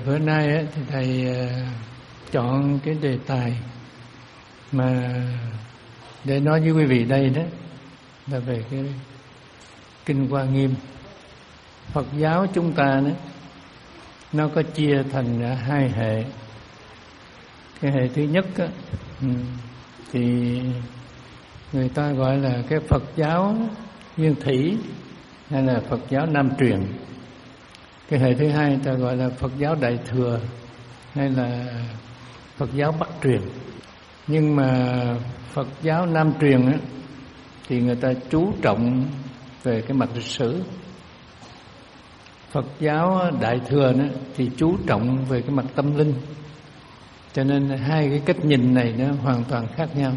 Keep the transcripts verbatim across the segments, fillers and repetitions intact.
bữa nay á, thì thầy chọn cái đề tài mà để nói với quý vị đây đó là về cái Kinh Hoa Nghiêm. Phật giáo chúng ta đó, nó có chia thành hai hệ. Cái hệ thứ nhất á, thì người ta gọi là cái Phật giáo Nguyên Thủy hay là Phật giáo Nam truyền. Cái hệ thứ hai ta gọi là Phật giáo Đại thừa hay là Phật giáo Bắc truyền. Nhưng mà Phật giáo Nam truyền á, thì người ta chú trọng về cái mặt lịch sử. Phật giáo Đại thừa đó, thì chú trọng về cái mặt tâm linh. Cho nên hai cái cách nhìn này nó hoàn toàn khác nhau.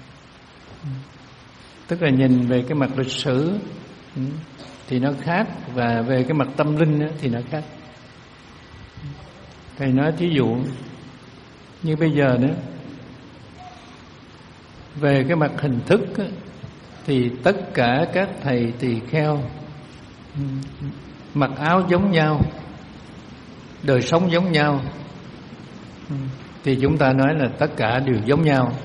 Tức là nhìn về cái mặt lịch sử thì nó khác, và về cái mặt tâm linh thì nó khác. Thầy nói thí dụ như bây giờ đó, về cái mặt hình thức thì tất cả các thầy tỳ kheo mặc áo giống nhau, đời sống giống nhau, thì chúng ta nói là tất cả đều giống nhau.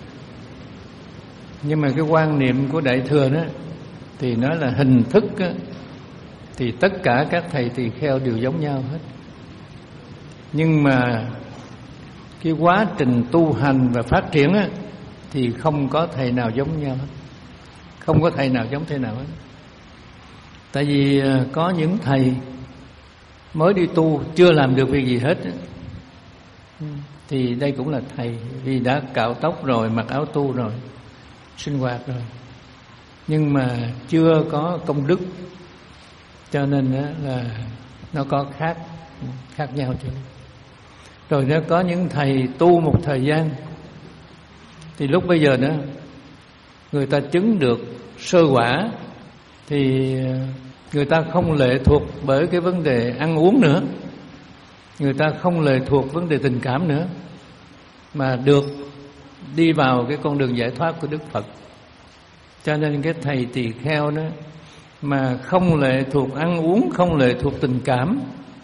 Nhưng mà cái quan niệm của Đại thừa đó thì nói là hình thức đó, thì tất cả các thầy tỳ kheo đều giống nhau hết. Nhưng mà cái quá trình tu hành và phát triển á, thì không có thầy nào giống nhau hết. Không có thầy nào giống thầy nào hết. Tại vì có những thầy mới đi tu chưa làm được việc gì hết, thì đây cũng là thầy, vì đã cạo tóc rồi, mặc áo tu rồi, sinh hoạt rồi, nhưng mà chưa có công đức, cho nên là nó có khác khác nhau chứ. Rồi nó có những thầy tu một thời gian, thì lúc bây giờ đó người ta chứng được sơ quả, thì người ta không lệ thuộc bởi cái vấn đề ăn uống nữa, người ta không lệ thuộc vấn đề tình cảm nữa, mà được đi vào cái con đường giải thoát của Đức Phật. Cho nên cái thầy tỳ kheo đó mà không lệ thuộc ăn uống, không lệ thuộc tình cảm,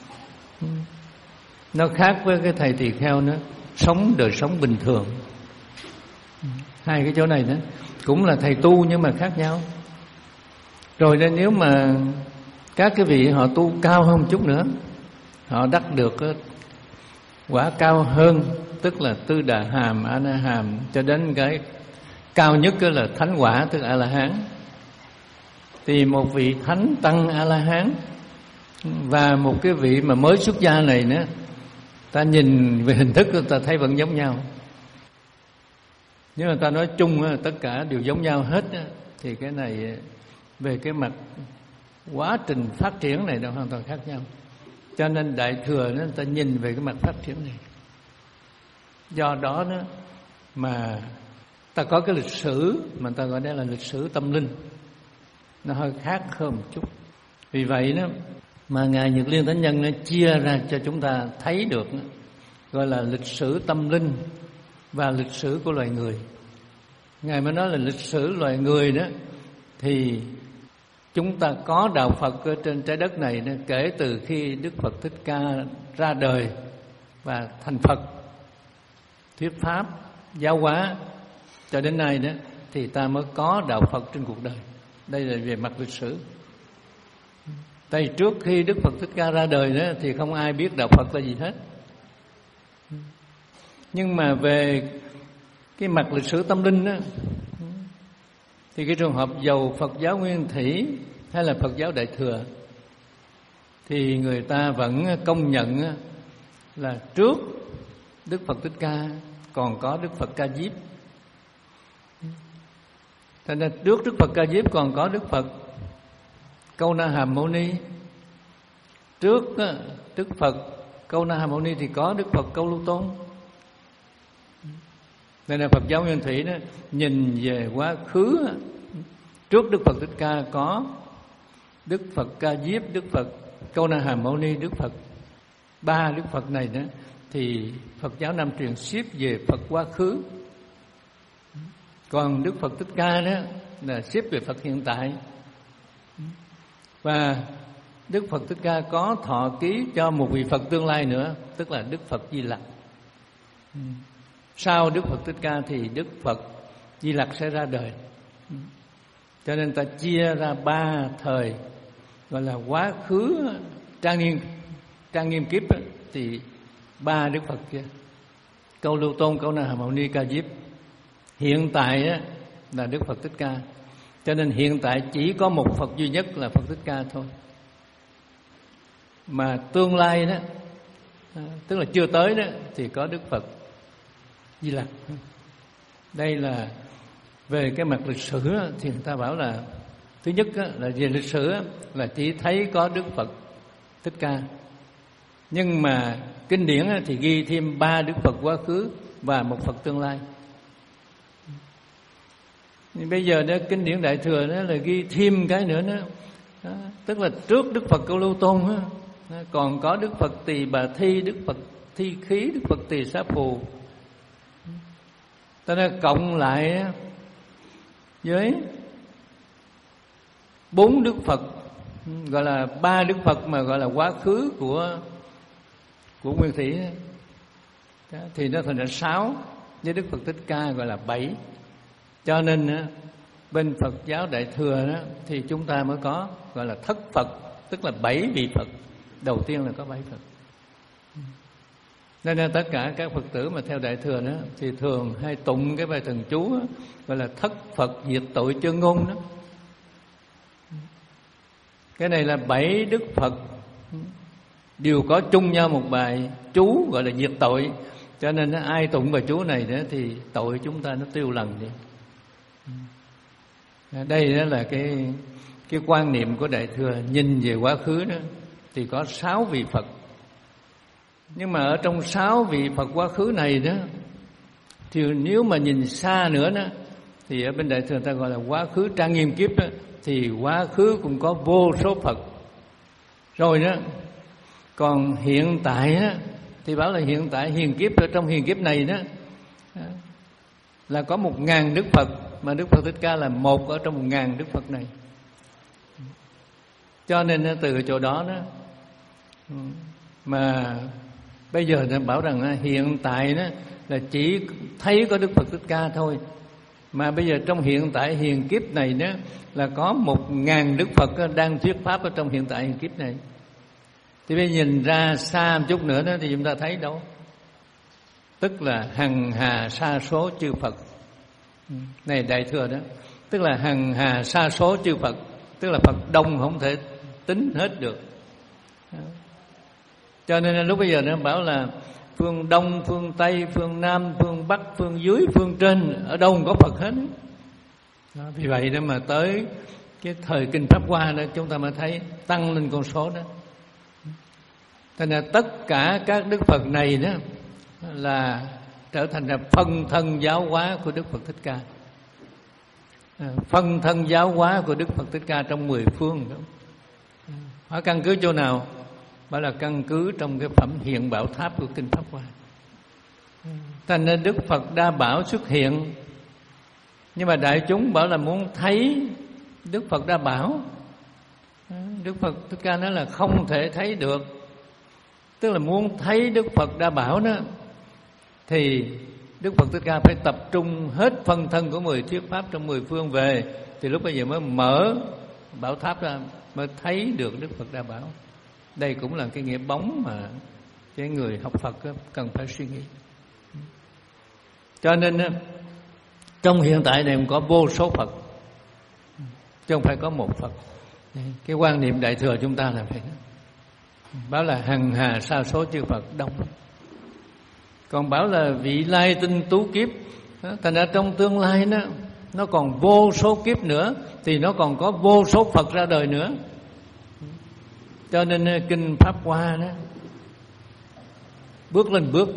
nó khác với cái thầy tỳ kheo nữa sống đời sống bình thường. Hai cái chỗ này đó cũng là thầy tu nhưng mà khác nhau. Rồi nên nếu mà các cái vị họ tu cao hơn một chút nữa, họ đắc được quả cao hơn, tức là Tư Đà Hàm, A Na Hàm, cho đến cái cao nhất là Thánh Quả, tức là A La Hán. Thì một vị Thánh Tăng A La Hán và một cái vị mà mới xuất gia này nữa, ta nhìn về hình thức ta thấy vẫn giống nhau. Nhưng mà ta nói chung tất cả đều giống nhau hết, thì cái này về cái mặt quá trình phát triển này nó hoàn toàn khác nhau. Cho nên Đại thừa nó ta nhìn về cái mặt phát triển này. Do đó đó mà ta có cái lịch sử mà ta gọi đây là lịch sử tâm linh, nó hơi khác hơn một chút. Vì vậy đó mà Ngài Nhật Liên Thánh Nhân nó chia ra cho chúng ta thấy được, gọi là lịch sử tâm linh và lịch sử của loài người. Ngài mới nói là lịch sử loài người đó, thì chúng ta có đạo Phật ở trên trái đất này đó, kể từ khi Đức Phật Thích Ca ra đời và thành Phật, thuyết pháp, giáo hóa cho đến nay đó, thì ta mới có đạo Phật trên cuộc đời. Đây là về mặt lịch sử. Tại trước khi Đức Phật Thích Ca ra đời đó, thì không ai biết đạo Phật là gì hết. Nhưng mà về cái mặt lịch sử tâm linh đó, thì cái trường hợp dầu Phật giáo Nguyên Thủy hay là Phật giáo Đại thừa, thì người ta vẫn công nhận là trước Đức Phật Thích Ca còn có Đức Phật Ca Diếp. Cho nên trước Đức Phật Ca Diếp còn có Đức Phật Câu Na Hàm Mâu Ni. Trước Đức Phật Câu Na Hàm Mâu Ni thì có Đức Phật Câu Lưu Tôn. Nên là Phật giáo Nguyên Thủy đó nhìn về quá khứ, trước Đức Phật Thích Ca có Đức Phật Ca Diếp, Đức Phật Câu Na Hàm Mâu Ni, Đức Phật. Ba Đức Phật này đó thì Phật giáo Nam truyền xếp về Phật quá khứ. Còn Đức Phật Thích Ca đó là xếp về Phật hiện tại. Và Đức Phật Thích Ca có thọ ký cho một vị Phật tương lai nữa, tức là Đức Phật Di Lặc. Sau Đức Phật Thích Ca thì Đức Phật Di Lặc sẽ ra đời. Cho nên ta chia ra ba thời, gọi là quá khứ trang nghiêm trang nghiêm kiếp ấy, thì ba Đức Phật kia: Câu Lưu Tôn, Câu Na Hàm Mâu Ni, Ca Diếp. Hiện tại á, là Đức Phật Thích Ca. Cho nên hiện tại chỉ có một Phật duy nhất là Phật Thích Ca thôi. Mà tương lai đó, tức là chưa tới đó, thì có Đức Phật Di Lặc. Đây là về cái mặt lịch sử thì người ta bảo là thứ nhất là về lịch sử là chỉ thấy có Đức Phật Thích Ca, nhưng mà kinh điển thì ghi thêm ba Đức Phật quá khứ và một Phật tương lai. Nhưng bây giờ đó, kinh điển Đại Thừa đó là ghi thêm cái nữa đó, đó tức là trước Đức Phật Câu Lưu Tôn đó, đó, còn có Đức Phật Tỳ Bà Thi, Đức Phật Thi Khí, Đức Phật Tỳ Xá Phù. Ta đã cộng lại với bốn Đức Phật, gọi là ba Đức Phật mà gọi là quá khứ của của Nguyên Thủy đó, thì nó thành ra sáu, với Đức Phật Thích Ca gọi là bảy. Cho nên bên Phật giáo Đại Thừa đó, thì chúng ta mới có gọi là thất Phật, tức là bảy vị Phật. Đầu tiên là có bảy Phật. Nên tất cả các Phật tử mà theo Đại Thừa đó thì thường hay tụng cái bài thần chú đó, gọi là thất Phật diệt tội chân ngôn đó. Cái này là bảy Đức Phật đều có chung nhau một bài chú gọi là diệt tội. Cho nên ai tụng bài chú này đó thì tội chúng ta nó tiêu lần đi. Đây đó là cái cái quan niệm của Đại Thừa. Nhìn về quá khứ đó thì có sáu vị Phật. Nhưng mà ở trong sáu vị Phật quá khứ này đó, thì nếu mà nhìn xa nữa đó, thì ở bên Đại Thừa người ta gọi là quá khứ trang nghiêm kiếp đó, thì quá khứ cũng có vô số Phật. Rồi đó, còn hiện tại đó, thì bảo là hiện tại hiền kiếp, ở trong hiền kiếp này đó là có một ngàn Đức Phật, mà Đức Phật Thích Ca là một ở trong một ngàn Đức Phật này. Cho nên từ chỗ đó đó mà bây giờ ta bảo rằng hiện tại đó là chỉ thấy có Đức Phật Thích Ca thôi. Mà bây giờ trong hiện tại hiền kiếp này đó là có một ngàn Đức Phật đang thuyết pháp ở trong hiện tại hiền kiếp này. Thì bây giờ nhìn ra xa một chút nữa đó thì chúng ta thấy đâu, tức là hằng hà sa số chư Phật. Này Đại Thừa đó, tức là hằng hà sa số chư Phật, tức là Phật đông không thể tính hết được. Cho nên lúc bây giờ nó bảo là phương Đông, phương Tây, phương Nam, phương Bắc, phương dưới, phương trên, ở đâu cũng có Phật hết. Đó, vì vậy đó mà tới cái thời Kinh Pháp Hoa đó chúng ta mới thấy tăng lên con số đó. Thế nên tất cả các Đức Phật này đó là trở thành là phân thân giáo hóa của Đức Phật Thích Ca. Phân thân giáo hóa của Đức Phật Thích Ca trong mười phương đó. Họ căn cứ chỗ nào? Bảo là căn cứ trong cái phẩm hiện bảo tháp của Kinh Pháp Hoa. Thành nên Đức Phật Đa Bảo xuất hiện. Nhưng mà đại chúng bảo là muốn thấy Đức Phật Đa Bảo, Đức Phật Thích Ca nói là không thể thấy được. Tức là muốn thấy Đức Phật Đa Bảo đó thì Đức Phật Thích Ca phải tập trung hết phân thân của mười thuyết pháp trong mười phương về, thì lúc bây giờ mới mở bảo tháp ra, mới thấy được Đức Phật Đa Bảo. Đây cũng là cái nghĩa bóng mà cái người học Phật cần phải suy nghĩ. Cho nên trong hiện tại này cũng có vô số Phật, chứ không phải có một Phật. Cái quan niệm Đại Thừa chúng ta là phải bảo là hằng hà sa số chư Phật đông. Còn bảo là vị lai tinh tú kiếp, thành ra trong tương lai đó nó còn vô số kiếp nữa, thì nó còn có vô số Phật ra đời nữa. Cho nên Kinh Pháp Hoa đó bước lên bước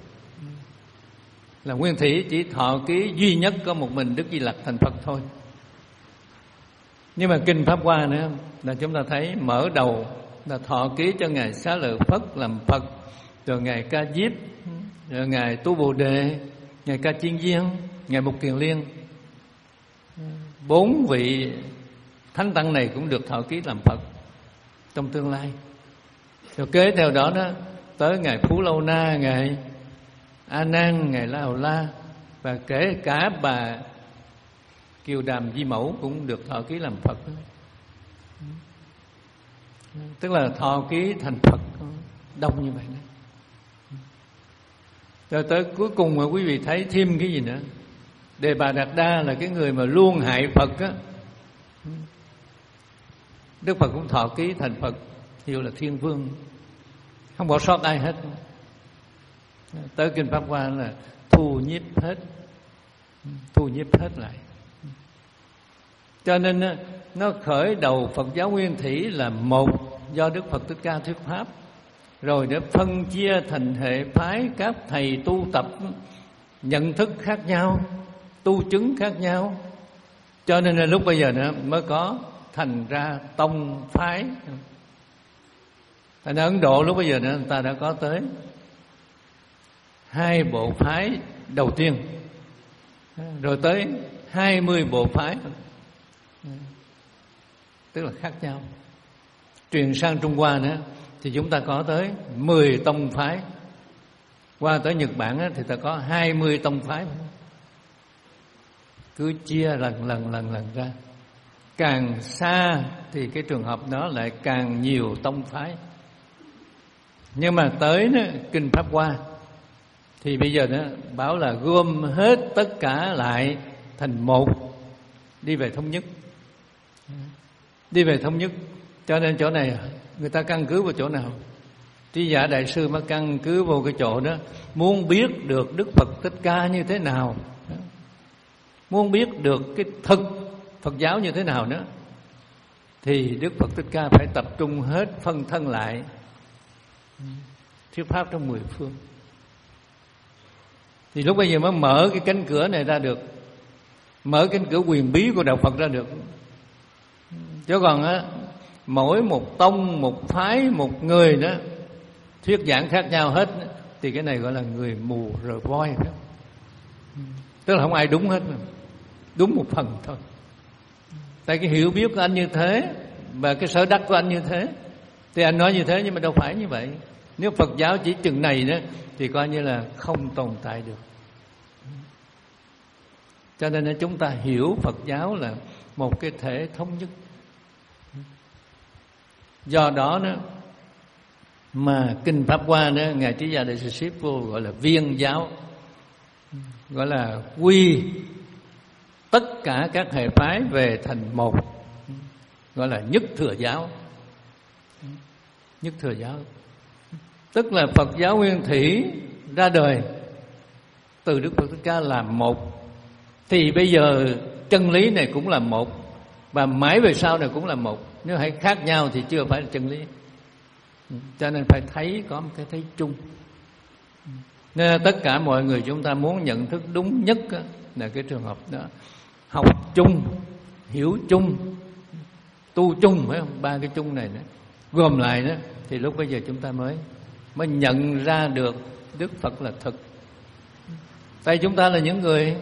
là Nguyên Thủy chỉ thọ ký duy nhất có một mình Đức Di Lặc thành Phật thôi. Nhưng mà Kinh Pháp Hoa nữa là chúng ta thấy mở đầu là thọ ký cho Ngài Xá Lợi Phất làm Phật, rồi Ngài Ca Diếp, rồi Ngài Tu Bồ Đề, Ngài Ca Chiên Viên, Ngài Mục Kiền Liên. Bốn vị Thánh Tăng này cũng được thọ ký làm Phật. trong tương lai. Rồi kế theo đó đó tới ngài Phú Lâu Na, ngài A Nan, ngài La Hầu La, và kể cả bà Kiều Đàm Di Mẫu cũng được thọ ký làm Phật. Tức là thọ ký thành Phật đông như vậy đó. Rồi tới cuối cùng mà quý vị thấy thêm cái gì nữa? Đề Bà Đạt Đa là cái người mà luôn hại Phật á, Đức Phật cũng thọ ký thành Phật, hiệu là Thiên Vương, không bỏ sót ai hết. Tới kinh Pháp Hoa là thu nhiếp hết, thu nhiếp hết lại. Cho nên nó khởi đầu Phật giáo Nguyên Thủy là một do Đức Phật Thích Ca thuyết pháp, rồi để phân chia thành hệ phái, các thầy tu tập nhận thức khác nhau, tu chứng khác nhau. Cho nên là lúc bây giờ nữa mới có thành ra tông phái. Thành ra Ấn Độ lúc bây giờ nữa người ta đã có tới hai bộ phái đầu tiên, rồi tới hai mươi bộ phái, tức là khác nhau. Truyền sang Trung Hoa nữa thì chúng ta có tới mười tông phái. Qua tới Nhật Bản thì ta có hai mươi tông phái. Cứ chia lần lần lần lần ra. Càng xa thì cái trường hợp đó lại càng nhiều tông phái. Nhưng mà tới đó, kinh Pháp Hoa thì bây giờ đó bảo là gom hết tất cả lại thành một, đi về thống nhất. Đi về thống nhất. Cho nên chỗ này người ta căn cứ vào chỗ nào? Trí Giả Đại Sư mới căn cứ vào cái chỗ đó. Muốn biết được Đức Phật Thích Ca như thế nào, muốn biết được cái thực Phật giáo như thế nào nữa, thì Đức Phật Thích Ca phải tập trung hết phân thân lại thuyết pháp trong mười phương. Thì lúc bây giờ mới mở cái cánh cửa này ra được, mở cánh cửa quyền bí của đạo Phật ra được. Chứ còn á, mỗi một tông, một phái, một người đó thuyết giảng khác nhau hết, thì cái này gọi là người mù rờ voi đó. Tức là không ai đúng hết, đúng một phần thôi. Tại cái hiểu biết của anh như thế và cái sở đắc của anh như thế thì anh nói như thế, nhưng mà đâu phải như vậy. Nếu Phật giáo chỉ chừng này đó thì coi như là không tồn tại được. Cho nên chúng ta hiểu Phật giáo là một cái thể thống nhất. Do đó đó mà kinh Pháp Hoa đó, ngài Trí Giả Đại Sư xếp vô gọi là viên giáo, gọi là quy tất cả các hệ phái về thành một, gọi là nhất thừa giáo. Nhất thừa giáo tức là Phật giáo Nguyên Thủy ra đời từ Đức Phật Thích Ca làm một, thì bây giờ chân lý này cũng là một, và mãi về sau này cũng là một. Nếu hãy khác nhau thì chưa phải là chân lý. Cho nên phải thấy có một cái thấy chung. Nên tất cả mọi người chúng ta muốn nhận thức đúng nhất là cái trường hợp đó. Học chung, hiểu chung, tu chung, phải không? Ba cái chung này nữa gồm lại đó, thì lúc bây giờ chúng ta mới mới nhận ra được Đức Phật là thực. Tại chúng ta là những người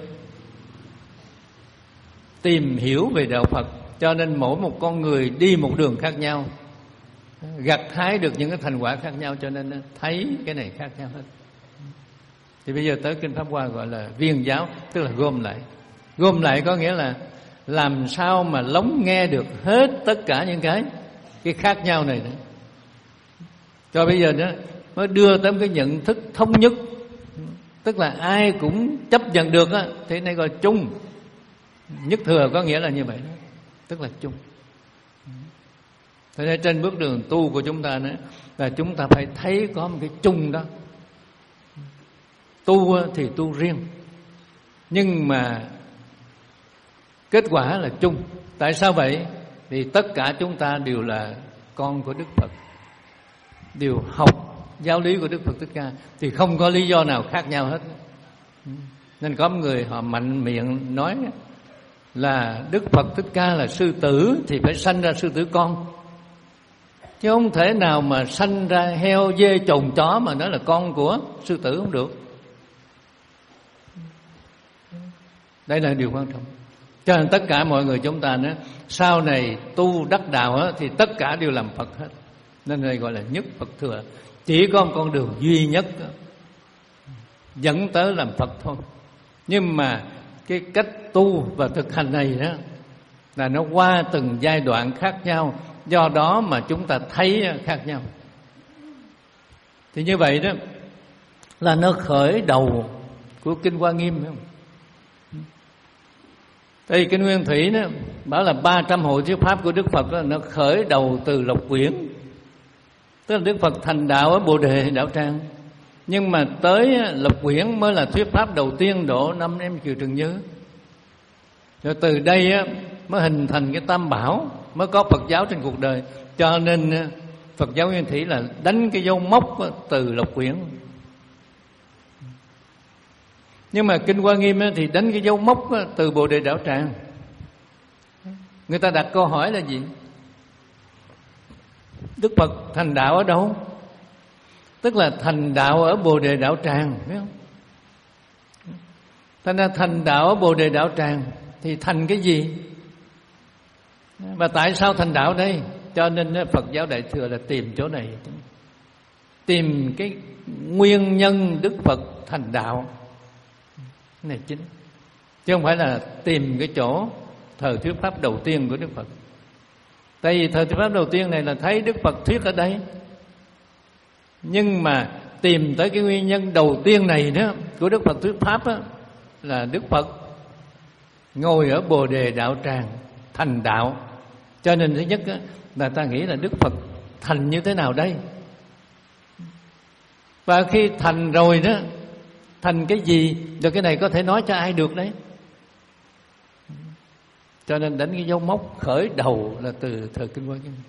tìm hiểu về đạo Phật, cho nên mỗi một con người đi một đường khác nhau, gặt hái được những cái thành quả khác nhau, cho nên thấy cái này khác nhau hết. Thì bây giờ tới kinh Pháp Hoa gọi là viên giáo, tức là gom lại. Gom lại có nghĩa là làm sao mà lắng nghe được hết tất cả những cái cái khác nhau này nữa. Cho bây giờ đó mới đưa tới cái nhận thức thống nhất, tức là ai cũng chấp nhận được á, thế này gọi chung. Nhất thừa có nghĩa là như vậy đó, tức là chung. Thế nên trên bước đường tu của chúng ta nữa là chúng ta phải thấy có một cái chung đó. Tu thì tu riêng, nhưng mà kết quả là chung. Tại sao vậy? Thì tất cả chúng ta đều là con của Đức Phật, đều học giáo lý của Đức Phật Thích Ca, thì không có lý do nào khác nhau hết. Nên có người họ mạnh miệng nói là Đức Phật Thích Ca là sư tử thì phải sanh ra sư tử con, chứ không thể nào mà sanh ra heo, dê, trồn, chó mà nói là con của sư tử, không được. Đây là điều quan trọng. Cho nên tất cả mọi người chúng ta nữa, sau này tu đắc đạo thì tất cả đều làm Phật hết. Nên đây gọi là nhất Phật thừa. Chỉ có một con đường duy nhất đó, dẫn tới làm Phật thôi. Nhưng mà cái cách tu và thực hành này đó là nó qua từng giai đoạn khác nhau, do đó mà chúng ta thấy khác nhau. Thì như vậy đó là nó khởi đầu của Kinh Hoa Nghiêm, phải không? Đây Kinh Nguyên Thủy đó bảo là ba trăm hội thuyết pháp của Đức Phật đó, nó khởi đầu từ Lộc Quyển. Tức là Đức Phật thành đạo ở Bồ Đề Đạo Tràng, nhưng mà tới Lộc Quyển mới là thuyết pháp đầu tiên độ năm em Kiều Trần Như. Rồi từ đây á, mới hình thành cái Tam Bảo, mới có Phật giáo trên cuộc đời. Cho nên Phật giáo Nguyên Thủy là đánh cái dấu mốc từ Lộc Quyển. Nhưng mà Kinh Hoa Nghiêm thì đánh cái dấu mốc từ Bồ Đề Đạo Tràng. Người ta đặt câu hỏi là gì? Đức Phật thành đạo ở đâu? Tức là thành đạo ở Bồ Đề Đạo Tràng, biết không? Thành ra thành đạo ở Bồ Đề Đạo Tràng thì thành cái gì? Và tại sao thành đạo đây? Cho nên Phật giáo Đại Thừa là tìm chỗ này, tìm cái nguyên nhân Đức Phật thành đạo này chính, chứ không phải là tìm cái chỗ thời thuyết pháp đầu tiên của Đức Phật. Tại vì thời thuyết pháp đầu tiên này là thấy Đức Phật thuyết ở đây, nhưng mà tìm tới cái nguyên nhân đầu tiên này đó của Đức Phật thuyết pháp đó, là Đức Phật ngồi ở Bồ Đề Đạo Tràng thành đạo. Cho nên thứ nhất đó, là ta nghĩ là Đức Phật thành như thế nào đây? Và khi thành rồi đó, thành cái gì? Rồi cái này có thể nói cho ai được đấy. Cho nên đánh cái dấu mốc khởi đầu là từ thời Kinh Hoa Nghiêm.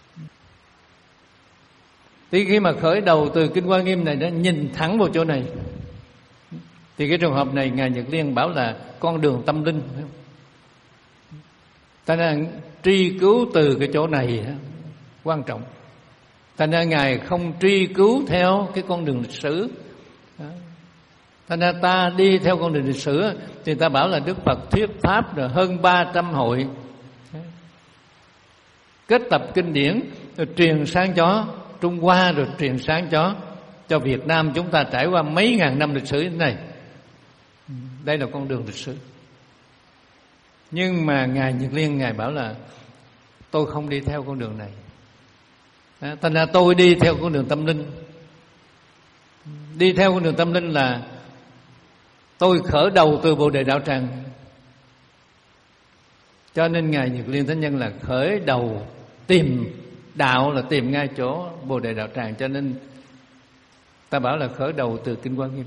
Thì khi mà khởi đầu từ Kinh Hoa Nghiêm này nó nhìn thẳng vào chỗ này, thì cái trường hợp này Ngài Nhật Liên bảo là con đường tâm linh. Thành ra truy cứu từ cái chỗ này quan trọng. Thành ra Ngài không truy cứu theo cái con đường lịch sử. Thành ra ta đi theo con đường lịch sử thì ta bảo là Đức Phật thuyết pháp rồi hơn ba trăm hội, kết tập kinh điển rồi truyền sang cho Trung Hoa, rồi truyền sang cho cho Việt Nam. Chúng ta trải qua mấy ngàn năm lịch sử như thế này. Đây là con đường lịch sử. Nhưng mà Ngài Nhật Liên Ngài bảo là tôi không đi theo con đường này. À, thành ra tôi đi theo con đường tâm linh. Đi theo con đường tâm linh là tôi khởi đầu từ Bồ Đề Đạo Tràng. Cho nên Ngài Nhật Liên Thánh Nhân là khởi đầu tìm đạo là tìm ngay chỗ Bồ Đề Đạo Tràng. Cho nên ta bảo là khởi đầu từ Kinh Hoa Nghiêm.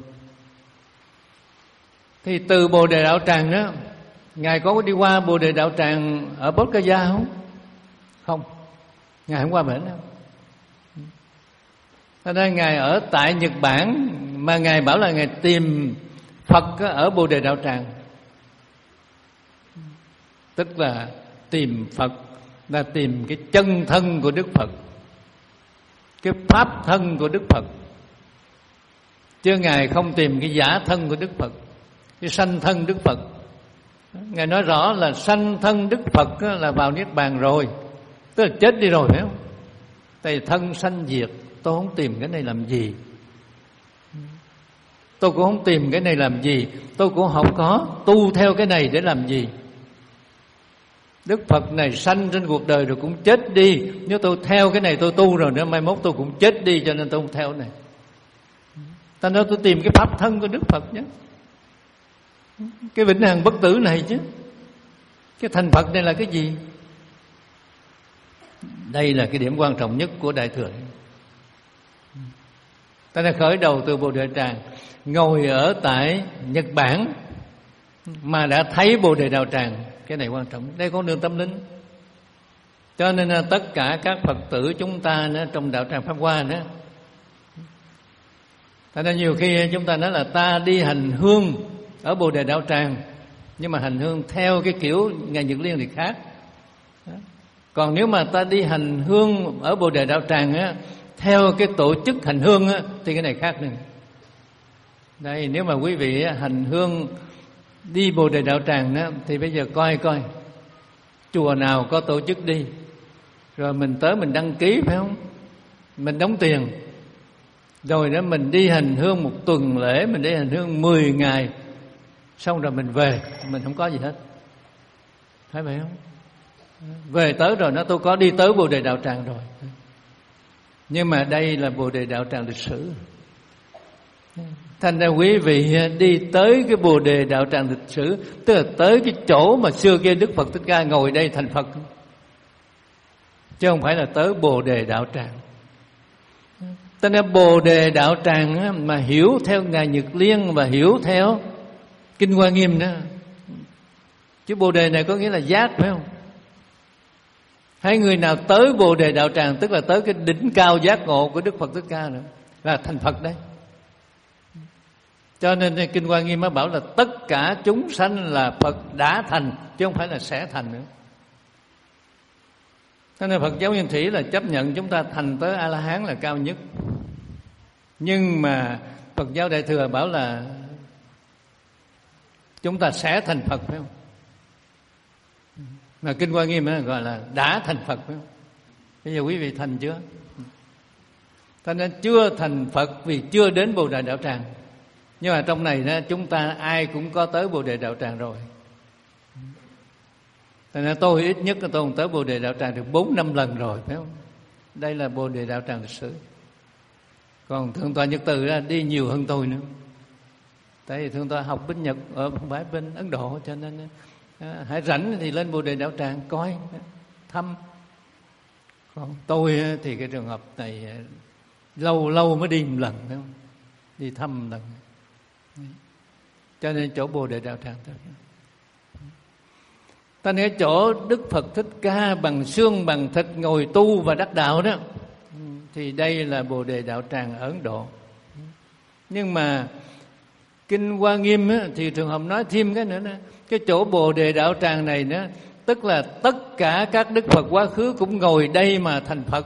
Thì từ Bồ Đề Đạo Tràng đó, Ngài có đi qua Bồ Đề Đạo Tràng ở Bốt Ca Gia không? Không, Ngài không qua bển đâu. Cho nên Ngài ở tại Nhật Bản, mà Ngài bảo là Ngài tìm Phật ở Bồ Đề Đạo Tràng. Tức là tìm Phật là tìm cái chân thân của Đức Phật, cái pháp thân của Đức Phật. Chứ Ngài không tìm cái giả thân của Đức Phật, cái sanh thân Đức Phật. Ngài nói rõ là sanh thân Đức Phật là vào Niết Bàn rồi, tức là chết đi rồi, phải không? Tại thân sanh diệt, tôi không tìm cái này làm gì, tôi cũng không tìm cái này làm gì, tôi cũng không có tu theo cái này để làm gì. Đức Phật này sanh trên cuộc đời rồi cũng chết đi. Nếu tôi theo cái này tôi tu rồi nữa, mai mốt tôi cũng chết đi, cho nên tôi không theo cái này. Ta nói tôi tìm cái pháp thân của Đức Phật nhé, cái vĩnh hằng bất tử này chứ. Cái thành Phật này là cái gì? Đây là cái điểm quan trọng nhất của Đại Thừa. Ta đã khởi đầu từ Bồ Đề Tràng, ngồi ở tại Nhật Bản mà đã thấy Bồ Đề Đạo Tràng. Cái này quan trọng. Đây con đường tâm linh. Cho nên là tất cả các Phật tử chúng ta nữa, trong đạo tràng Pháp Hoa nữa, thành ra nhiều khi chúng ta nói là ta đi hành hương ở Bồ Đề Đạo Tràng, nhưng mà hành hương theo cái kiểu Ngài Nhật Liên thì khác. Còn nếu mà ta đi hành hương ở Bồ Đề Đạo Tràng á, theo cái tổ chức hành hương á, thì cái này khác nữa. Đây, nếu mà quý vị hành hương đi Bồ Đề Đạo Tràng đó, thì bây giờ coi coi chùa nào có tổ chức đi, rồi mình tới mình đăng ký, phải không? mình đóng tiền, rồi đó mình đi hành hương một tuần lễ, mình đi hành hương mười ngày, xong rồi mình về, mình không có gì hết. Phải vậy không? Về tới rồi nó tôi có đi tới Bồ Đề Đạo Tràng rồi. Nhưng mà đây là Bồ Đề Đạo Tràng lịch sử. Thành ra quý vị đi tới cái Bồ Đề Đạo Tràng lịch sử, tức là tới cái chỗ mà xưa kia Đức Phật Thích Ca ngồi đây thành Phật, chứ không phải là tới Bồ Đề Đạo Tràng. Cho nên Bồ Đề Đạo Tràng mà hiểu theo Ngài Nhật Liên và hiểu theo Kinh Hoa Nghiêm nữa. Chứ Bồ Đề này có nghĩa là giác, phải không? Hay người nào tới Bồ Đề Đạo Tràng tức là tới cái đỉnh cao giác ngộ của Đức Phật Thích Ca nữa, là thành Phật đấy. Cho nên Kinh Hoa Nghiêm mới bảo là tất cả chúng sanh là Phật đã thành, chứ không phải là sẽ thành nữa. Cho nên Phật giáo Nguyên Thủy là chấp nhận chúng ta thành tới A-la-hán là cao nhất. Nhưng mà Phật giáo Đại Thừa bảo là chúng ta sẽ thành Phật, phải không? Mà Kinh Hoa Nghiêm gọi là đã thành Phật, phải không? Bây giờ quý vị thành chưa? Cho nên chưa thành Phật vì chưa đến Bồ Đề Đạo Tràng. Nhưng mà trong này đó, chúng ta ai cũng có tới Bồ Đề Đạo Tràng rồi. Cho nên tôi ít nhất tôi cũng tới Bồ Đề Đạo Tràng được bốn năm lần rồi, phải không? Đây là Bồ Đề Đạo Tràng lịch sử. Còn Thượng tọa Nhật Từ ra đi nhiều hơn tôi nữa. Tại vì Thượng tọa học bên Nhật, ở không phải bên Ấn Độ, cho nên à, hãy rảnh thì lên Bồ Đề Đạo Tràng coi, thăm. Còn tôi thì cái trường hợp này lâu lâu mới đi một lần, phải không? Đi thăm một lần. Cho nên chỗ Bồ Đề Đạo Tràng thôi. Ta nói chỗ Đức Phật Thích Ca bằng xương bằng thịt ngồi tu và đắc đạo đó, thì đây là Bồ Đề Đạo Tràng ở Ấn Độ. Nhưng mà Kinh Hoa Nghiêm á, thì trường hợp nói thêm cái nữa đó, cái chỗ Bồ Đề Đạo Tràng này nữa, tức là tất cả các Đức Phật quá khứ cũng ngồi đây mà thành Phật.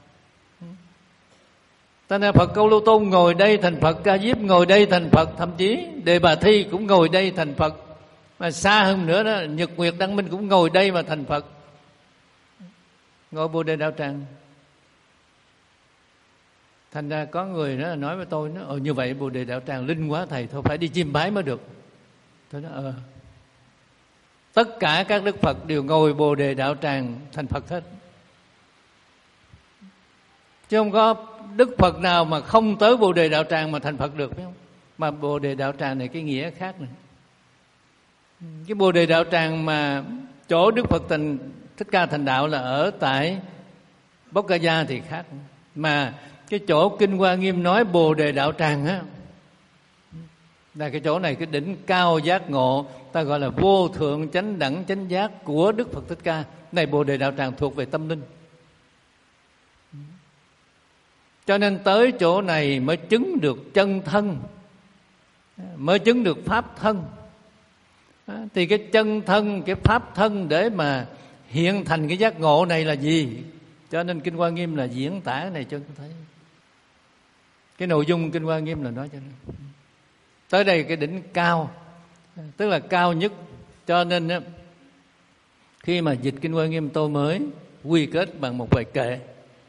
Ta nói Phật Câu Lưu Tôn ngồi đây thành Phật, Ca Diếp ngồi đây thành Phật, thậm chí Đề Bà Thi cũng ngồi đây thành Phật. Mà xa hơn nữa đó, Nhật Nguyệt Đăng Minh cũng ngồi đây mà thành Phật, ngồi Bồ Đề Đạo Tràng. Thành ra có người đó nói với tôi, nó, ờ như vậy Bồ Đề Đạo Tràng linh quá thầy, thôi phải đi chiêm bái mới được. Tôi nói ờ tất cả các Đức Phật đều ngồi Bồ Đề Đạo Tràng thành Phật hết, chứ không có Đức Phật nào mà không tới Bồ Đề Đạo Tràng mà thành Phật được, phải không? Mà Bồ Đề Đạo Tràng này cái nghĩa khác này. Cái Bồ Đề Đạo Tràng mà chỗ Đức Phật thành Thích Ca thành đạo là ở tại Bốc Ca Gia thì khác. Mà cái chỗ Kinh Hoa Nghiêm nói Bồ Đề Đạo Tràng á, là cái chỗ này cái đỉnh cao giác ngộ, ta gọi là vô thượng chánh đẳng chánh giác của Đức Phật Thích Ca. Này Bồ Đề Đạo Tràng thuộc về tâm linh. Cho nên tới chỗ này mới chứng được chân thân, mới chứng được pháp thân. Thì cái chân thân, cái pháp thân để mà hiện thành cái giác ngộ này là gì? Cho nên Kinh Hoa Nghiêm là diễn tả cái này cho chúng thấy. Cái nội dung Kinh Hoa Nghiêm là nói cho nên tới đây cái đỉnh cao, tức là cao nhất. Cho nên khi mà dịch Kinh Hoa Nghiêm tôi mới quy kết bằng một bài kệ,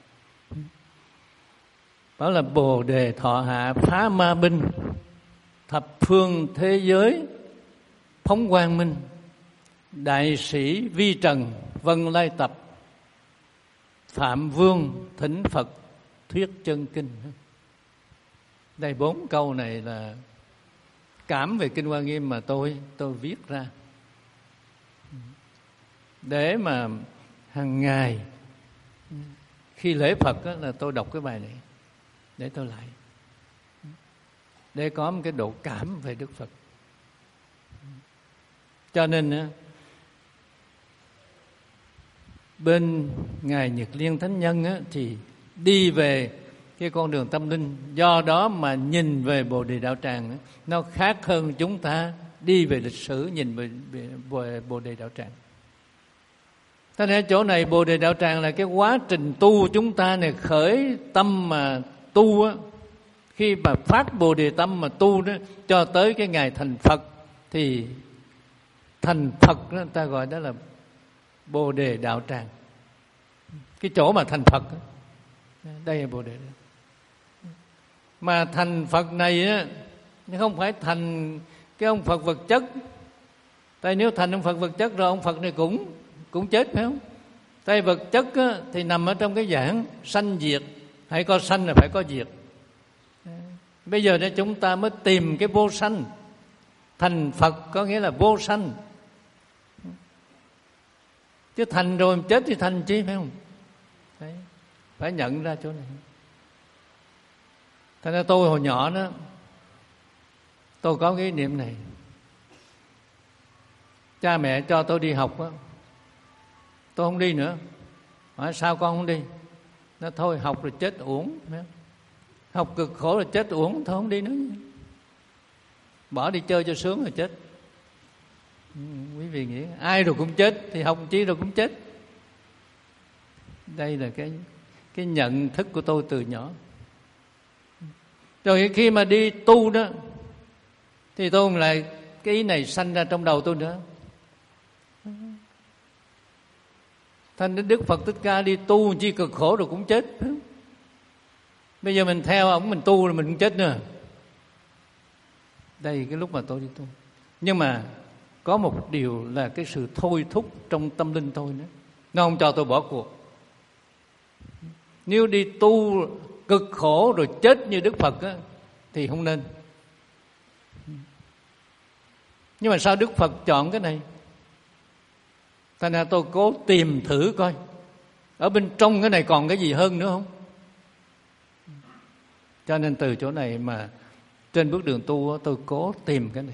đó là Bồ Đề thọ hạ phá ma binh, thập phương thế giới phóng quang minh, đại sĩ vi trần vân lai tập, phạm vương thỉnh Phật thuyết chân kinh. Đây bốn câu này là cảm về Kinh Hoa Nghiêm mà tôi tôi viết ra để mà hàng ngày khi lễ Phật đó, là tôi đọc cái bài này để tôi lại, để có một cái độ cảm về Đức Phật. Cho nên bên Ngài Nhật Liên Thánh Nhân á, thì đi về cái con đường tâm linh, do đó mà nhìn về Bồ Đề Đạo Tràng á, nó khác hơn chúng ta đi về lịch sử nhìn về, về, về Bồ Đề Đạo Tràng. Thế nên chỗ này Bồ Đề Đạo Tràng là cái quá trình tu chúng ta này, khởi tâm mà tu á, khi mà phát Bồ Đề tâm mà tu đó cho tới cái ngày thành Phật, thì thành Phật đó, ta gọi đó là Bồ Đề Đạo Tràng, cái chỗ mà thành Phật đó. Đây là Bồ Đề. Mà thành Phật này á, không phải thành cái ông Phật vật chất. Tại nếu thành ông Phật vật chất rồi, ông Phật này cũng cũng chết, phải không? Tại vật chất á, thì nằm ở trong cái dạng sanh diệt. Hãy có sanh là phải có diệt. Bây giờ đây chúng ta mới tìm cái vô sanh. Thành Phật có nghĩa là vô sanh. Chứ thành rồi chết thì thành chi, phải không? Đấy. Phải nhận ra chỗ này. Thành ra tôi hồi nhỏ đó, tôi có cái ý niệm này. Cha mẹ cho tôi đi học đó, tôi không đi nữa. Hỏi sao con không đi? Nó thôi học rồi chết uổng. Học cực khổ rồi chết uổng, thôi không đi nữa. Bỏ đi chơi cho sướng rồi chết. Ừ, quý vị nghĩ ai rồi cũng chết thì học chi rồi cũng chết. Đây là cái cái nhận thức của tôi từ nhỏ. Rồi khi mà đi tu đó thì tôi lại cái ý này sanh ra trong đầu tôi nữa. Thành Đức Phật Thích Ca đi tu chi cực khổ rồi cũng chết. Bây giờ mình theo ông mình tu rồi mình cũng chết nữa. Đây cái lúc mà tôi đi tu. Nhưng mà có một điều là cái sự thôi thúc trong tâm linh tôi nữa. Nó không cho tôi bỏ cuộc. Nếu đi tu cực khổ rồi chết như Đức Phật á, thì không nên. Nhưng mà sao Đức Phật chọn cái này? Thành ra tôi cố tìm thử coi ở bên trong cái này còn cái gì hơn nữa không. Cho nên từ chỗ này mà trên bước đường tu tôi cố tìm cái này.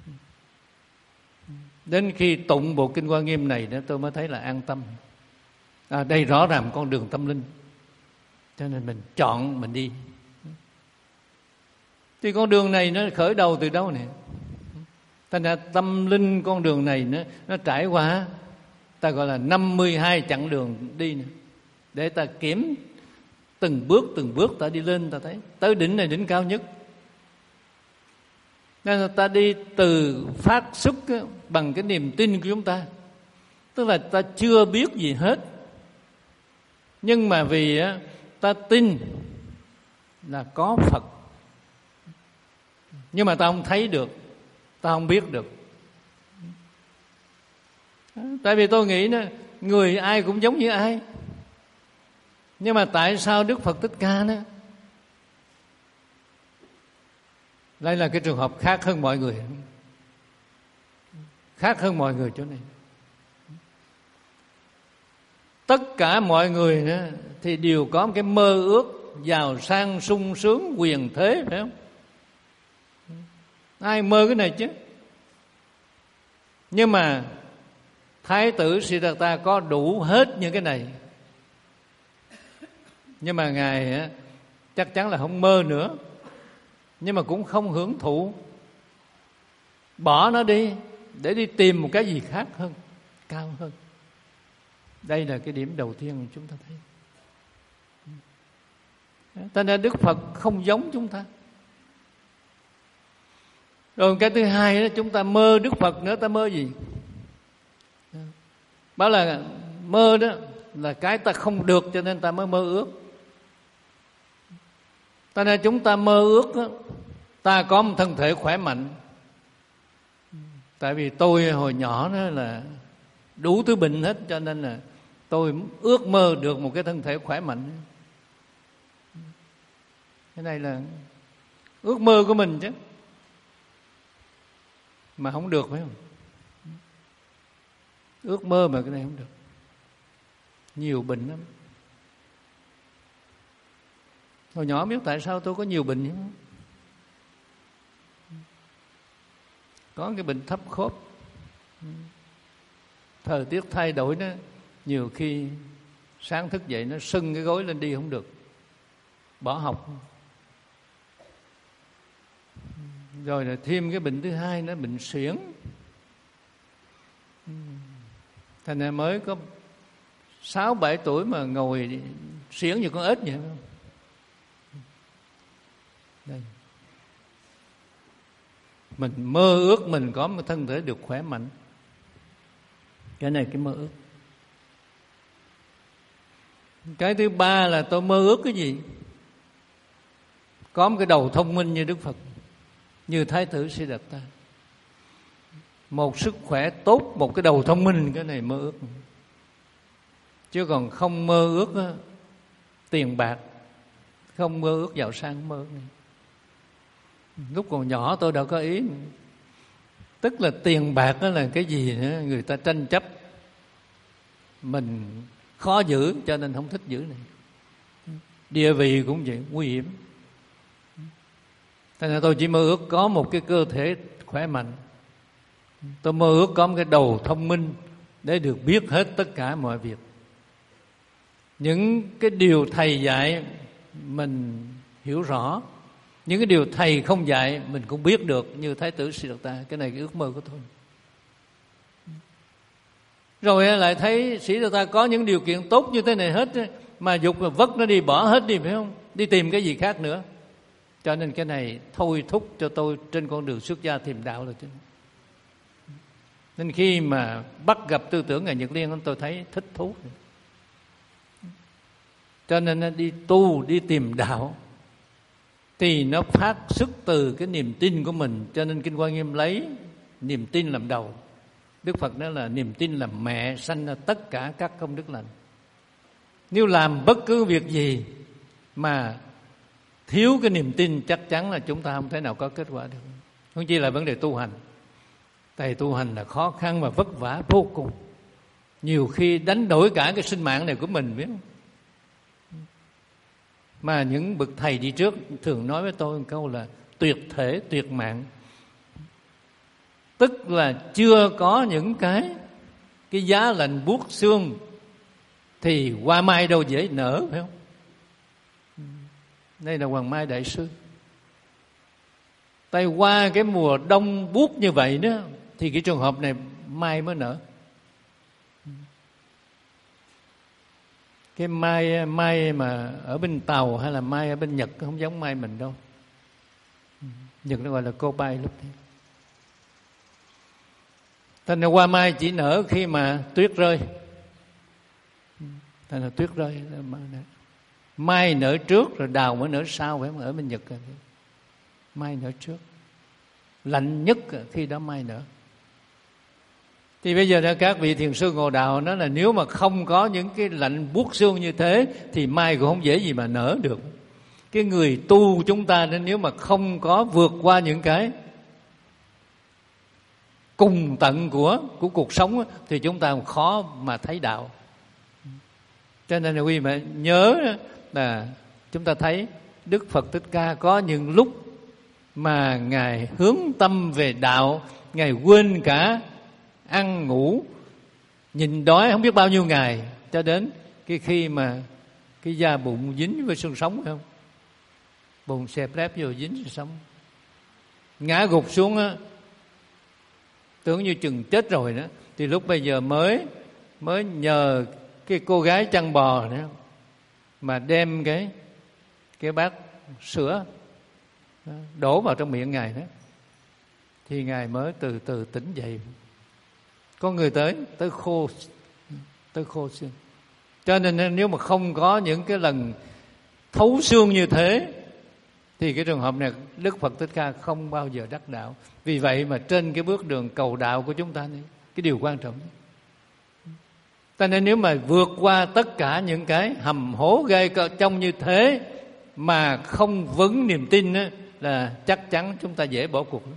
Đến khi tụng bộ Kinh Hoa Nghiêm này đó, tôi mới thấy là an tâm. À, đây rõ ràng con đường tâm linh. Cho nên mình chọn mình đi. Thì con đường này nó khởi đầu từ đâu nè? Thành ra tâm linh con đường này nó, nó trải qua, ta gọi là năm mươi hai chặng đường đi nè. Để ta kiểm từng bước từng bước ta đi lên, ta thấy tới đỉnh này đỉnh cao nhất. Nên là ta đi từ phát xuất bằng cái niềm tin của chúng ta. Tức là ta chưa biết gì hết, nhưng mà vì ta tin là có Phật, nhưng mà ta không thấy được, ta không biết được. Tại vì tôi nghĩ đó, người ai cũng giống như ai. Nhưng mà tại sao Đức Phật Thích Ca đó đây là cái trường hợp khác hơn mọi người, khác hơn mọi người chỗ này. Tất cả mọi người đó, thì đều có một cái mơ ước giàu sang sung sướng quyền thế, phải không? Ai mơ cái này chứ? Nhưng mà Thái tử Siddhartha có đủ hết những cái này, nhưng mà Ngài chắc chắn là không mơ nữa, nhưng mà cũng không hưởng thụ, bỏ nó đi để đi tìm một cái gì khác hơn, cao hơn. Đây là cái điểm đầu tiên chúng ta thấy. Cho nên Đức Phật không giống chúng ta. Rồi cái thứ hai đó, chúng ta mơ Đức Phật nữa, ta mơ gì? Bảo là mơ đó là cái ta không được, cho nên ta mới mơ ước. Cho nên chúng ta mơ ước đó, ta có một thân thể khỏe mạnh. Tại vì tôi hồi nhỏ đó là đủ thứ bệnh hết, cho nên là tôi ước mơ được một cái thân thể khỏe mạnh. Cái này là ước mơ của mình chứ, mà không được, phải không? Ước mơ mà cái này không được, nhiều bệnh lắm. Hồi nhỏ biết tại sao tôi có nhiều bệnh không? Có cái bệnh thấp khớp, thời tiết thay đổi đó, nhiều khi sáng thức dậy nó sưng cái gối lên đi không được, bỏ học. Rồi là thêm cái bệnh thứ hai nữa, bệnh suyễn. Thành ra mới có sáu bảy tuổi mà ngồi suyễn như con ếch vậy, không? Đây. Mình mơ ước mình có một thân thể được khỏe mạnh. Cái này cái mơ ước. Cái thứ ba là tôi mơ ước cái gì? Có một cái đầu thông minh như Đức Phật, như Thái tử Siddhartha. Một sức khỏe tốt, một cái đầu thông minh, cái này mơ ước. Chứ còn không mơ ước á, tiền bạc, không mơ ước giàu sang, mơ ước này. Lúc còn nhỏ tôi đã có ý, tức là tiền bạc đó là cái gì nữa, người ta tranh chấp, mình khó giữ cho nên không thích giữ này. Địa vị cũng vậy, nguy hiểm. Thế nên tôi chỉ mơ ước có một cái cơ thể khỏe mạnh. Tôi mơ ước có một cái đầu thông minh để được biết hết tất cả mọi việc. Những cái điều thầy dạy mình hiểu rõ, những cái điều thầy không dạy mình cũng biết được, như Thái tử Siddhartha. Cái này cái ước mơ của tôi. Rồi lại thấy Siddhartha có những điều kiện tốt như thế này hết, mà dục là vất nó đi, bỏ hết đi, phải không? Đi tìm cái gì khác nữa. Cho nên cái này thôi thúc cho tôi trên con đường xuất gia tìm đạo là chính. Nên khi mà bắt gặp tư tưởng Ngài Nhật Liên, tôi thấy thích thú. Cho nên đi tu, đi tìm đạo thì nó phát xuất từ cái niềm tin của mình. Cho nên Kinh Hoa Nghiêm lấy niềm tin làm đầu. Đức Phật nói là niềm tin là mẹ sanh ra tất cả các công đức lành. Nếu làm bất cứ việc gì mà thiếu cái niềm tin, chắc chắn là chúng ta không thể nào có kết quả được. Không chỉ là vấn đề tu hành. Tại tu hành là khó khăn và vất vả vô cùng. Nhiều khi đánh đổi cả cái sinh mạng này của mình, biết không? Mà những bậc thầy đi trước thường nói với tôi một câu là tuyệt thể tuyệt mạng. Tức là chưa có những cái cái giá lạnh buốt xương thì hoa mai đâu dễ nở, phải không? Đây là Hoàng Mai Đại Sư. Tại qua cái mùa đông buốt như vậy đó thì cái trường hợp này mai mới nở. Cái mai mai mà ở bên Tàu hay là mai ở bên Nhật không giống mai mình đâu. Nhật nó gọi là cô bay lúc đấy. Thành ra hoa mai chỉ nở khi mà tuyết rơi. Thành ra tuyết rơi. Mai nở trước rồi đào mới nở sau, phải không? Ở bên Nhật mai nở trước. Lạnh nhất khi đó mai nở. Thì bây giờ các vị thiền sư Ngộ Đạo nói là nếu mà không có những cái lạnh buốt xương như thế thì mai cũng không dễ gì mà nở được. Cái người tu chúng ta nên nếu mà không có vượt qua những cái cùng tận của của cuộc sống thì chúng ta khó mà thấy đạo. Cho nên là quý vị nhớ là chúng ta thấy Đức Phật Thích Ca có những lúc mà Ngài hướng tâm về đạo, Ngài quên cả ăn ngủ, nhìn đói không biết bao nhiêu ngày, cho đến cái khi mà cái da bụng dính với xương sống, phải không? Bụng xẹp lép vô dính xương sống, ngã gục xuống á, tưởng như chừng chết rồi đó. Thì lúc bây giờ mới mới nhờ cái cô gái chăn bò đó mà đem cái cái bát sữa đổ vào trong miệng Ngài đó, thì Ngài mới từ từ tỉnh dậy. Có người tới tới khô tới khô xương. Cho nên nếu mà không có những cái lần thấu xương như thế thì cái trường hợp này Đức Phật Thích Ca không bao giờ đắc đạo. Vì vậy mà trên cái bước đường cầu đạo của chúng ta này, cái điều quan trọng, cho nên nếu mà vượt qua tất cả những cái hầm hố gai trong như thế mà không vững niềm tin á, là chắc chắn chúng ta dễ bỏ cuộc.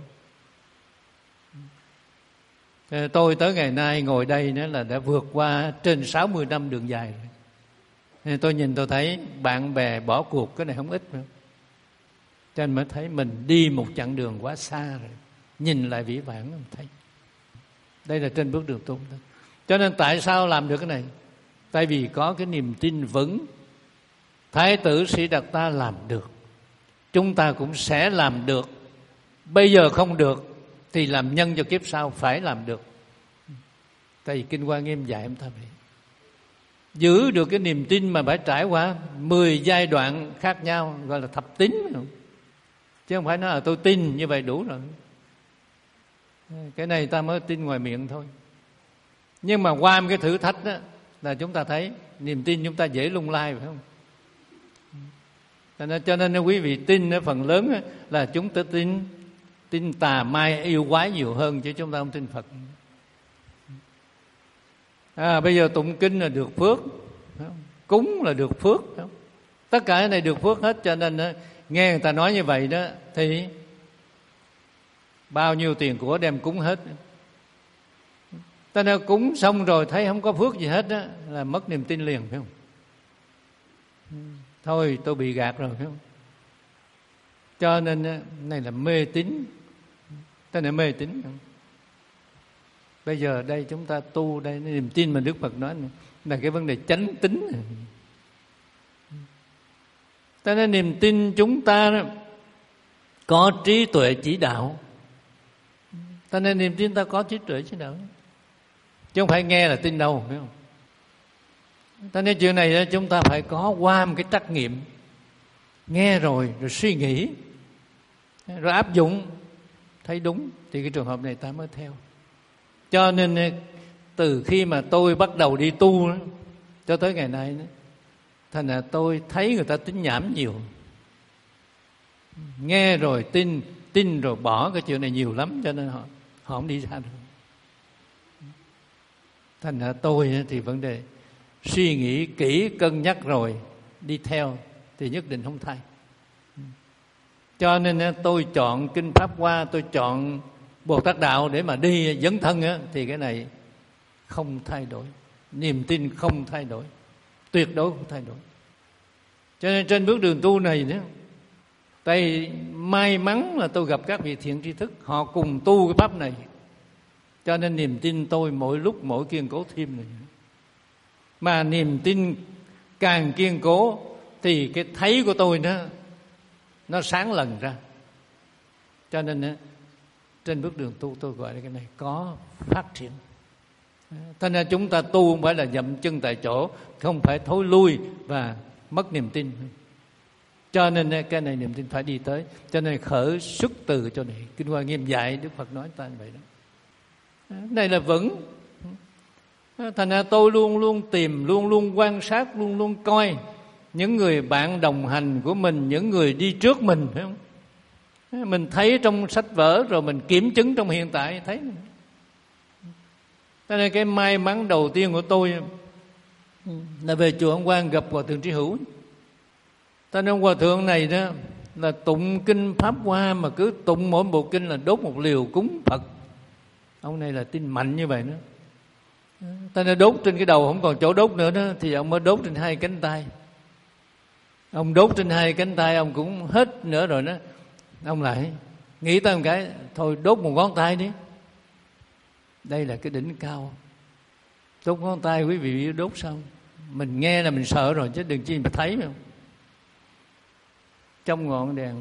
Tôi tới ngày nay ngồi đây nữa là đã vượt qua trên sáu mươi năm đường dài rồi. Nên tôi nhìn tôi thấy bạn bè bỏ cuộc cái này không ít nữa. Cho nên mới thấy mình đi một chặng đường quá xa rồi. Nhìn lại vĩ vãng mình thấy đây là trên bước đường tu. Cho nên tại sao làm được cái này? Tại vì có cái niềm tin vững. Thái tử Siddhartha làm được, chúng ta cũng sẽ làm được. Bây giờ không được thì làm nhân cho kiếp sau phải làm được. Tại vì Kinh Hoa Nghiêm dạy chúng ta vậy. Giữ được cái niềm tin mà phải trải qua mười giai đoạn khác nhau, gọi là thập tín, chứ không phải nói là tôi tin như vậy đủ rồi. Cái này ta mới tin ngoài miệng thôi. Nhưng mà qua một cái thử thách đó, là chúng ta thấy niềm tin chúng ta dễ lung lay, phải không? Cho nên, cho nên quý vị tin phần lớn là chúng ta tin tin tà mai yêu quái nhiều hơn, chứ chúng ta không tin Phật. À, bây giờ tụng kinh là được phước, cúng là được phước, tất cả cái này được phước hết. Cho nên nghe người ta nói như vậy đó thì bao nhiêu tiền của đem cúng hết. Ta nói cúng xong rồi thấy không có phước gì hết đó, là mất niềm tin liền, phải không? Thôi tôi bị gạt rồi, phải không? Cho nên này là mê tín. Ta nói mê tín. Bây giờ đây chúng ta tu đây, niềm tin mà Đức Phật nói là cái vấn đề chánh tín. Ta nói niềm tin chúng ta đó, có trí tuệ chỉ đạo. Ta nên niềm tin ta có trí tuệ chỉ đạo, chứ không phải nghe là tin đâu, phải không? Ta nên chuyện này chúng ta phải có qua một cái trắc nghiệm, nghe rồi rồi suy nghĩ, rồi áp dụng thấy đúng thì cái trường hợp này ta mới theo. Cho nên từ khi mà tôi bắt đầu đi tu đó, cho tới ngày nay đó, thành là tôi thấy người ta tín nhảm nhiều, nghe rồi tin, tin rồi bỏ, cái chuyện này nhiều lắm, cho nên họ họ không đi ra được. Thành ra tôi thì vấn đề suy nghĩ kỹ, cân nhắc rồi đi theo thì nhất định không thay. Cho nên tôi chọn Kinh Pháp Hoa, tôi chọn Bồ Tát Đạo để mà đi dấn thân á, thì cái này không thay đổi, niềm tin không thay đổi, tuyệt đối không thay đổi. Cho nên trên bước đường tu này đó, tại may mắn là tôi gặp các vị thiện tri thức, họ cùng tu cái pháp này, cho nên niềm tin tôi mỗi lúc mỗi kiên cố thêm này. Mà niềm tin càng kiên cố thì cái thấy của tôi nó nó sáng lần ra. Cho nên trên bước đường tu tôi gọi là cái này có phát triển. Cho nên chúng ta tu không phải là dậm chân tại chỗ, không phải thối lui và mất niềm tin. Cho nên cái này niềm tin phải đi tới. Cho nên khởi xuất từ chỗ này. Kinh Hoa Nghiêm dạy, Đức Phật nói ta vậy đó. Này là vững. Thành ra tôi luôn luôn tìm, luôn luôn quan sát, luôn luôn coi những người bạn đồng hành của mình, những người đi trước mình, phải không? Mình thấy trong sách vở rồi mình kiểm chứng trong hiện tại thấy. Cho nên cái may mắn đầu tiên của tôi là về chùa Ông Quang gặp Hòa Thượng Trí Hữu. Cho nên Hòa Thượng này đó là tụng kinh Pháp Hoa, mà cứ tụng mỗi bộ kinh là đốt một liều cúng Phật. Ông này là tin mạnh như vậy đó. Ta nên đốt trên cái đầu không còn chỗ đốt nữa đó, thì ông mới đốt trên hai cánh tay. Ông đốt trên hai cánh tay ông cũng hết nữa rồi đó. Ông lại nghĩ tới một cái, thôi đốt một ngón tay đi. Đây là cái đỉnh cao. Đốt ngón tay quý vị biết đốt xong, mình nghe là mình sợ rồi, chứ đừng chi mà thấy không. Trong ngọn đèn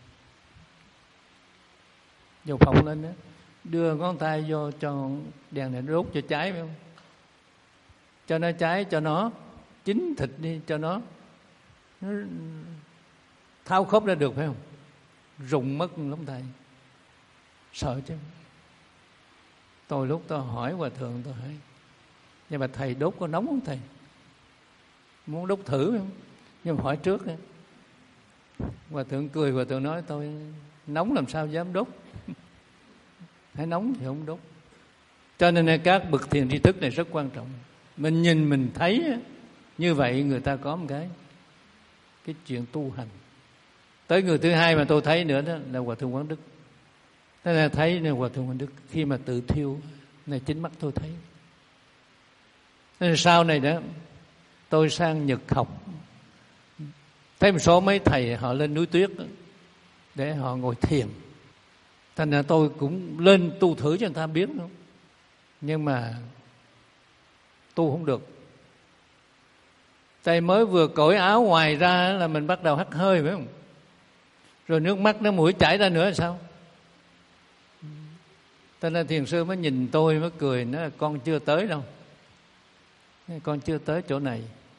dầu phòng lên đó, đưa ngón tay vô cho đèn này đốt cho cháy, phải không? Cho nó cháy, cho nó chín thịt đi, cho nó, nó thao khớp ra được, phải không? Rụng mất lắm thầy, sợ chứ. Tôi lúc tôi hỏi Hòa Thượng, tôi hỏi, nhưng mà thầy đốt có nóng không thầy? Muốn đốt thử không? Nhưng mà hỏi trước đi. Hòa Thượng cười, Hòa Thượng nói tôi nóng làm sao dám đốt. Hãy nóng thì không đốt. Cho nên các bậc thiền tri thức này rất quan trọng. Mình nhìn mình thấy như vậy, người ta có một cái cái chuyện tu hành. Tới người thứ hai mà tôi thấy nữa đó là Hòa Thượng Quán Đức. Thế là thấy là Hòa Thượng Quán Đức khi mà tự thiêu này, chính mắt tôi thấy. Thế là sau này đó tôi sang Nhật học, thấy một số mấy thầy họ lên núi tuyết đó, để họ ngồi thiền. Thành ra tôi cũng lên tu thử cho người ta biết đâu. Nhưng mà tu không được. Tại mới vừa cởi áo ngoài ra là mình bắt đầu hắt hơi, phải không? Rồi nước mắt nó mũi chảy ra nữa là sao? Cho nên thiền sư mới nhìn tôi mới cười, nói là con chưa tới đâu, con chưa tới chỗ này.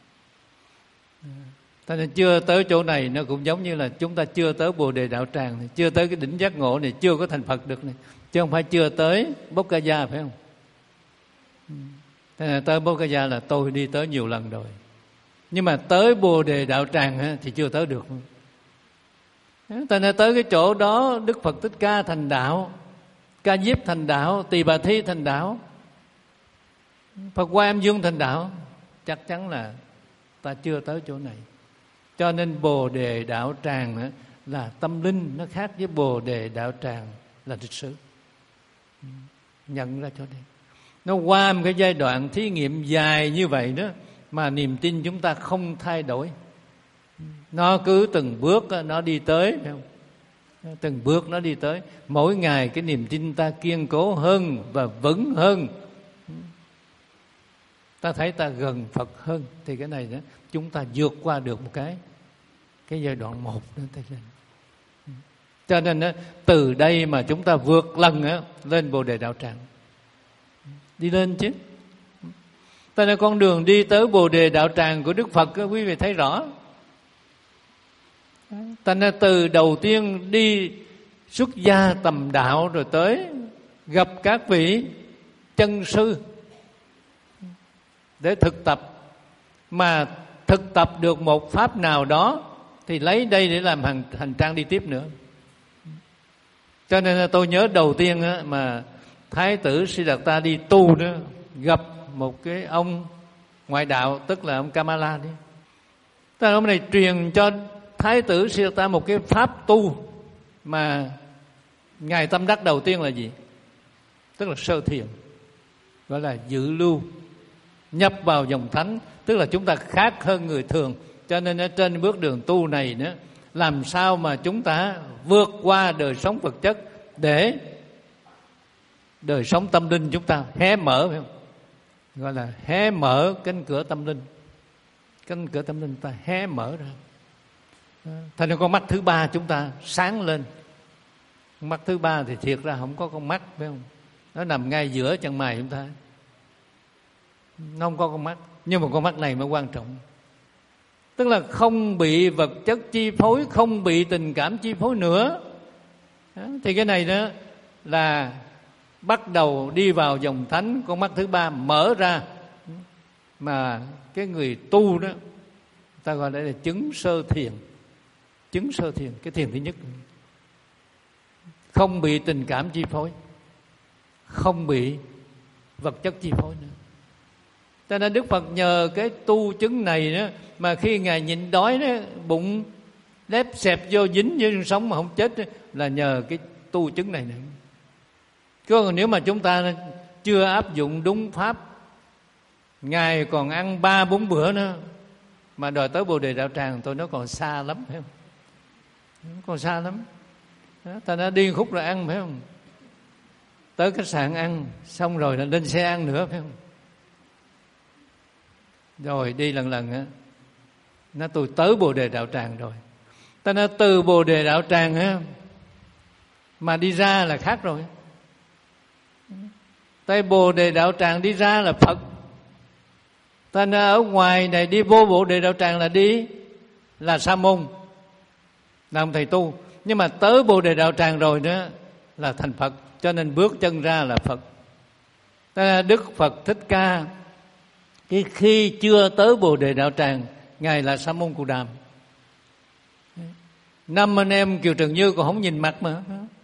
Cho nên chưa tới chỗ này nó cũng giống như là chúng ta chưa tới Bồ Đề Đạo Tràng này, chưa tới cái đỉnh giác ngộ này, chưa có thành Phật được này, chứ không phải chưa tới Bốc Ca Gia, phải không? Thế là tới Bố Ca Gia là tôi đi tới nhiều lần rồi, nhưng mà tới Bồ Đề Đạo Tràng thì chưa tới được. Thế nên tới cái chỗ đó Đức Phật Thích Ca thành đạo, Ca Diếp thành đạo, Tỳ Bà Thi thành đạo, Phật Quan Âm Dương thành đạo, chắc chắn là ta chưa tới chỗ này. Cho nên Bồ Đề Đạo Tràng là tâm linh, nó khác với Bồ Đề Đạo Tràng là lịch sử. Nhận ra chỗ đây, nó qua một cái giai đoạn thí nghiệm dài như vậy đó mà niềm tin chúng ta không thay đổi. Nó cứ từng bước nó đi tới, phải không? Từng bước nó đi tới. Mỗi ngày cái niềm tin ta kiên cố hơn và vững hơn, ta thấy ta gần Phật hơn. Thì cái này đó chúng ta vượt qua được một cái cái giai đoạn một đó. Cho nên đó, từ đây mà chúng ta vượt lần đó, lên Bồ Đề Đạo Tràng, đi lên chứ. Cho nên con đường đi tới Bồ Đề Đạo Tràng của Đức Phật đó, quý vị thấy rõ. Cho nên từ đầu tiên đi xuất gia tầm đạo, rồi tới gặp các vị chân sư để thực tập. Mà thực tập được một pháp nào đó thì lấy đây để làm hành, hành trang đi tiếp nữa. Cho nên là tôi nhớ đầu tiên á, mà Thái tử Siddhartha đi tu đó, gặp một cái ông ngoại đạo, tức là ông Kamala đi. Tức là ông này truyền cho Thái tử Siddhartha một cái pháp tu mà ngài tâm đắc đầu tiên là gì? Tức là sơ thiền, gọi là dự lưu, nhập vào dòng thánh. Tức là chúng ta khác hơn người thường. Cho nên ở trên bước đường tu này nữa, làm sao mà chúng ta vượt qua đời sống vật chất để đời sống tâm linh chúng ta hé mở, phải không? Gọi là hé mở cánh cửa tâm linh. Cánh cửa tâm linh ta hé mở ra. Thành ra con mắt thứ ba chúng ta sáng lên. Con mắt thứ ba thì thiệt ra không có con mắt, phải không? Nó nằm ngay giữa chân mày chúng ta, nó không có con mắt. Nhưng mà con mắt này mới quan trọng. Tức là không bị vật chất chi phối, không bị tình cảm chi phối nữa. Đó, thì cái này đó là bắt đầu đi vào dòng thánh. Con mắt thứ ba mở ra. Mà cái người tu đó, ta gọi đây là chứng sơ thiền. Chứng sơ thiền, cái thiền thứ nhất. Không bị tình cảm chi phối, không bị vật chất chi phối nữa. Cho nên Đức Phật nhờ cái tu chứng này đó, mà khi Ngài nhịn đói đó, bụng đép xẹp vô dính với sống mà không chết đó, là nhờ cái tu chứng này nữa. Còn nếu mà chúng ta chưa áp dụng đúng pháp, Ngài còn ăn ba bốn bữa nữa mà đòi tới Bồ Đề Đạo Tràng, tôi nói còn xa lắm, phải không? Còn xa lắm. Ta đã đi khúc rồi ăn, phải không? Tới khách sạn ăn, xong rồi là lên xe ăn nữa, phải không? Rồi đi lần lần á, nó tôi tới Bồ Đề Đạo Tràng rồi. Ta nói từ Bồ Đề Đạo Tràng á mà đi ra là khác rồi. Tới Bồ Đề Đạo Tràng đi ra là Phật. Ta nói ở ngoài này đi vô Bồ Đề Đạo Tràng là đi là sa môn, làm thầy tu. Nhưng mà tới Bồ Đề Đạo Tràng rồi đó là thành Phật. Cho nên bước chân ra là Phật. Ta nói Đức Phật Thích Ca cái khi chưa tới Bồ Đề Đạo Tràng, Ngài là Sa môn Cù Đàm. Năm anh em Kiều Trần Như còn không nhìn mặt mà.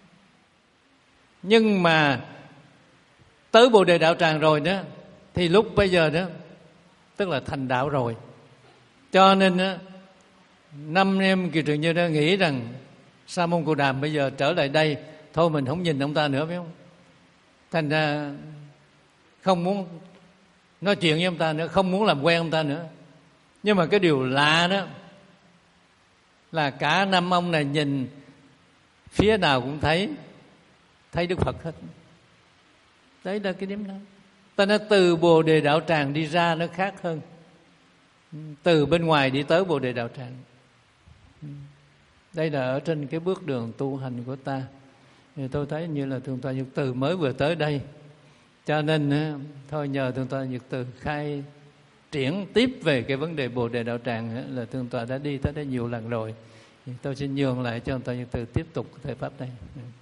Nhưng mà tới Bồ Đề Đạo Tràng rồi đó, thì lúc bây giờ đó tức là thành đạo rồi. Cho nên đó, năm anh em Kiều Trần Như đã nghĩ rằng Sa môn Cù Đàm bây giờ trở lại đây, thôi mình không nhìn ông ta nữa, phải không? Thành ra không muốn nói chuyện với ông ta nữa, không muốn làm quen ông ta nữa. Nhưng mà cái điều lạ đó là cả năm ông này nhìn phía nào cũng thấy thấy Đức Phật hết. Đấy là cái điểm đó. Ta nói từ Bồ Đề Đạo Tràng đi ra nó khác hơn từ bên ngoài đi tới Bồ Đề Đạo Tràng. Đây là ở trên cái bước đường tu hành của ta. Thì tôi thấy như là Thượng tọa Nhật Từ mới vừa tới đây, cho nên thôi nhờ Thượng tọa Nhật Từ khai triển tiếp về cái vấn đề Bồ Đề Đạo Tràng, là Thượng tọa đã đi tới đây nhiều lần rồi. Thì tôi xin nhường lại cho Thượng tọa Nhật Từ tiếp tục thời pháp này.